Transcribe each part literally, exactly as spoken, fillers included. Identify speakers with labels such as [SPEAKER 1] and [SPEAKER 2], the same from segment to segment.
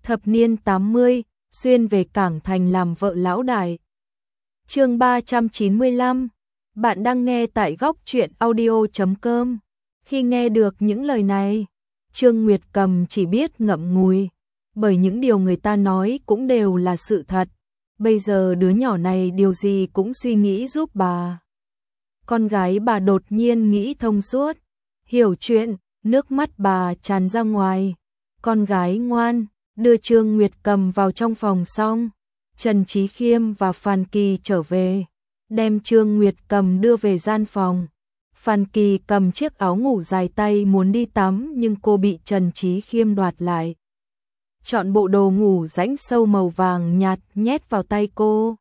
[SPEAKER 1] thập niên tám mươi, xuyên về Cảng Thành làm vợ lão đại. Chương ba trăm chín mươi lăm, bạn đang nghe tại góc truyện audio chấm com. Khi nghe được những lời này, Trương Nguyệt Cầm chỉ biết ngậm ngùi, bởi những điều người ta nói cũng đều là sự thật. Bây giờ đứa nhỏ này điều gì cũng suy nghĩ giúp bà. Con gái bà đột nhiên nghĩ thông suốt, hiểu chuyện, nước mắt bà tràn ra ngoài. Con gái ngoan, đưa Trương Nguyệt Cầm vào trong phòng xong, Trần Chí Khiêm và Phan Kỳ trở về, đem Trương Nguyệt Cầm đưa về gian phòng. Phan Kỳ cầm chiếc áo ngủ dài tay muốn đi tắm nhưng cô bị Trần Chí Khiêm đoạt lại. Chọn bộ đồ ngủ rãnh sâu màu vàng nhạt nhét vào tay cô.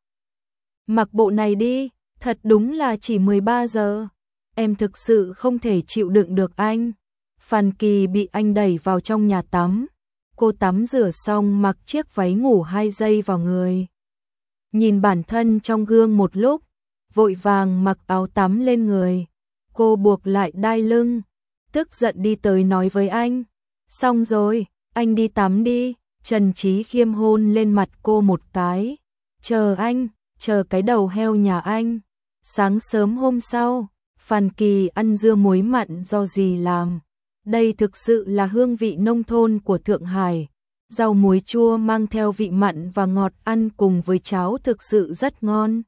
[SPEAKER 1] Mặc bộ này đi, thật đúng là chỉ mười ba giờ. Em thực sự không thể chịu đựng được anh. Phan Kỳ bị anh đẩy vào trong nhà tắm. Cô tắm rửa xong mặc chiếc váy ngủ hai giây vào người. Nhìn bản thân trong gương một lúc, vội vàng mặc áo tắm lên người. Cô buộc lại đai lưng, tức giận đi tới nói với anh. Xong rồi, anh đi tắm đi. Trần Chí Khiêm hôn lên mặt cô một cái. Chờ anh, chờ cái đầu heo nhà anh. Sáng sớm hôm sau, Phan Kỳ ăn dưa muối mặn do dì làm. Đây thực sự là hương vị nông thôn của Thượng Hải. Rau muối chua mang theo vị mặn và ngọt ăn cùng với cháo thực sự rất ngon.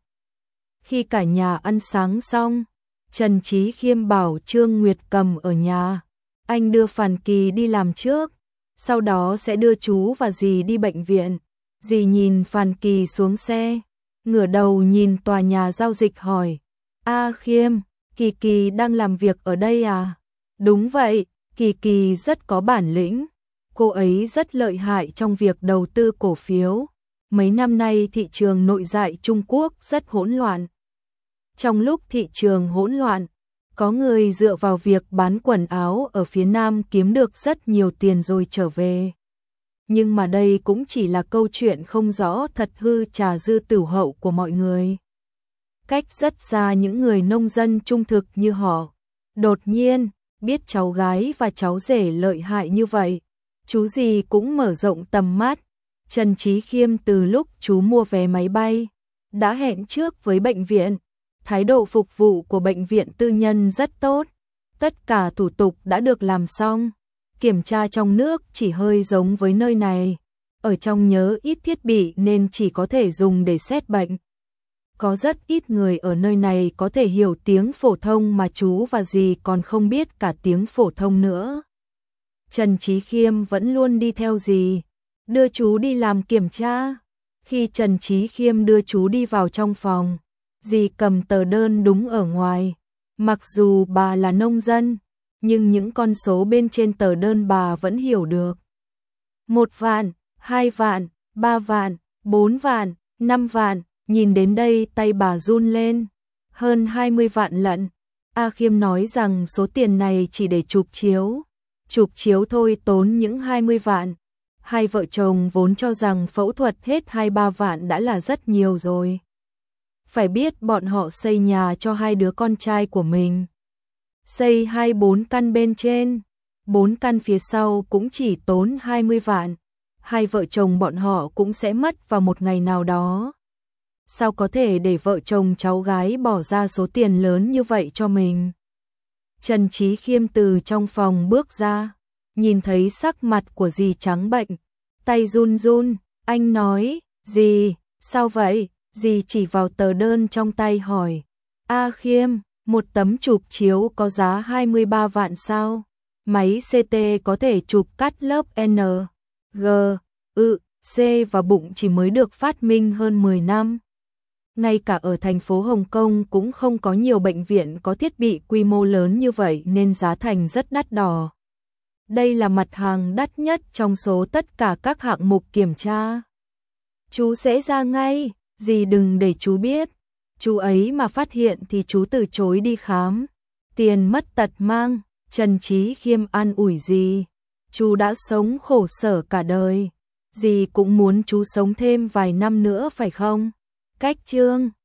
[SPEAKER 1] Khi cả nhà ăn sáng xong, Trần Chí Khiêm bảo Trương Nguyệt Cầm ở nhà. Anh đưa Phan Kỳ đi làm trước, sau đó sẽ đưa chú và dì đi bệnh viện. Dì nhìn Phan Kỳ xuống xe, ngửa đầu nhìn tòa nhà giao dịch hỏi. A Khiêm, Kỳ Kỳ đang làm việc ở đây à? Đúng vậy, Kỳ Kỳ rất có bản lĩnh. Cô ấy rất lợi hại trong việc đầu tư cổ phiếu. Mấy năm nay thị trường nội tại Trung Quốc rất hỗn loạn. Trong lúc thị trường hỗn loạn, có người dựa vào việc bán quần áo ở phía Nam kiếm được rất nhiều tiền rồi trở về. Nhưng mà đây cũng chỉ là câu chuyện không rõ thật hư trà dư tửu hậu của mọi người. Cách rất xa những người nông dân trung thực như họ. Đột nhiên, biết cháu gái và cháu rể lợi hại như vậy, chú gì cũng mở rộng tầm mắt. Trần Chí Khiêm từ lúc chú mua vé máy bay, đã hẹn trước với bệnh viện. Thái độ phục vụ của bệnh viện tư nhân rất tốt. Tất cả thủ tục đã được làm xong. Kiểm tra trong nước chỉ hơi giống với nơi này. Ở trong nhớ ít thiết bị nên chỉ có thể dùng để xét bệnh. Có rất ít người ở nơi này có thể hiểu tiếng phổ thông mà chú và dì còn không biết cả tiếng phổ thông nữa. Trần Chí Khiêm vẫn luôn đi theo dì, đưa chú đi làm kiểm tra. Khi Trần Chí Khiêm đưa chú đi vào trong phòng, dì cầm tờ đơn đúng ở ngoài. Mặc dù bà là nông dân, nhưng những con số bên trên tờ đơn bà vẫn hiểu được. Một vạn, hai vạn, ba vạn, bốn vạn, năm vạn, nhìn đến đây tay bà run lên. Hơn hai mươi vạn lận. A Khiêm nói rằng số tiền này chỉ để chụp chiếu. Chụp chiếu thôi tốn những hai mươi vạn. Hai vợ chồng vốn cho rằng phẫu thuật hết hai ba vạn đã là rất nhiều rồi. Phải biết bọn họ xây nhà cho hai đứa con trai của mình. Xây hai bốn căn bên trên, bốn căn phía sau cũng chỉ tốn hai mươi vạn. Hai vợ chồng bọn họ cũng sẽ mất vào một ngày nào đó. Sao có thể để vợ chồng cháu gái bỏ ra số tiền lớn như vậy cho mình? Trần Chí Khiêm từ trong phòng bước ra, nhìn thấy sắc mặt của dì trắng bệnh, tay run run, anh nói, dì, sao vậy? Dì chỉ vào tờ đơn trong tay hỏi. A Khiêm, một tấm chụp chiếu có giá hai mươi ba vạn sao? Máy xê tê có thể chụp cắt lớp N, G, ự, C và bụng chỉ mới được phát minh hơn mười năm. Ngay cả ở thành phố Hồng Kông cũng không có nhiều bệnh viện có thiết bị quy mô lớn như vậy nên giá thành rất đắt đỏ. Đây là mặt hàng đắt nhất trong số tất cả các hạng mục kiểm tra. Chú sẽ ra ngay, dì đừng để chú biết. Chú ấy mà phát hiện thì chú từ chối đi khám. Tiền mất tật mang. Trần Chí Khiêm an ủi dì. Chú đã sống khổ sở cả đời. Dì cũng muốn chú sống thêm vài năm nữa phải không? Cách chương